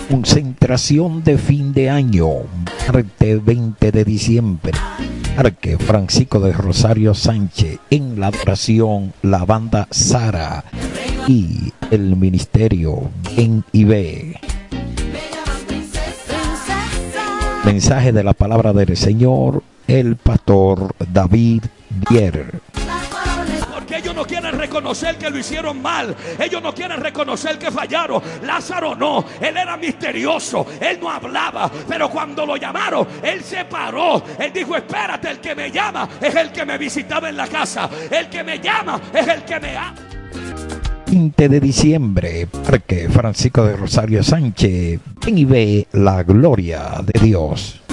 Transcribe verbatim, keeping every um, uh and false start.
Concentración de fin de año, martes veinte de diciembre. Parque Francisco de Rosario Sánchez. En la adoración, la banda Sara y el ministerio Ven y Ve. Mensaje de la palabra del Señor, el pastor David Dier. Porque ellos no quieren reconocer que lo hicieron mal. Ellos no quieren reconocer que fallaron. Lázaro no, él era misterioso, él no hablaba, pero cuando lo llamaron, él se paró. Él dijo: espérate, el que me llama es el que me visitaba en la casa. El que me llama es el que me ama. veinte de diciembre, Parque Francisco de Rosario Sánchez. Ven y ve la gloria de Dios.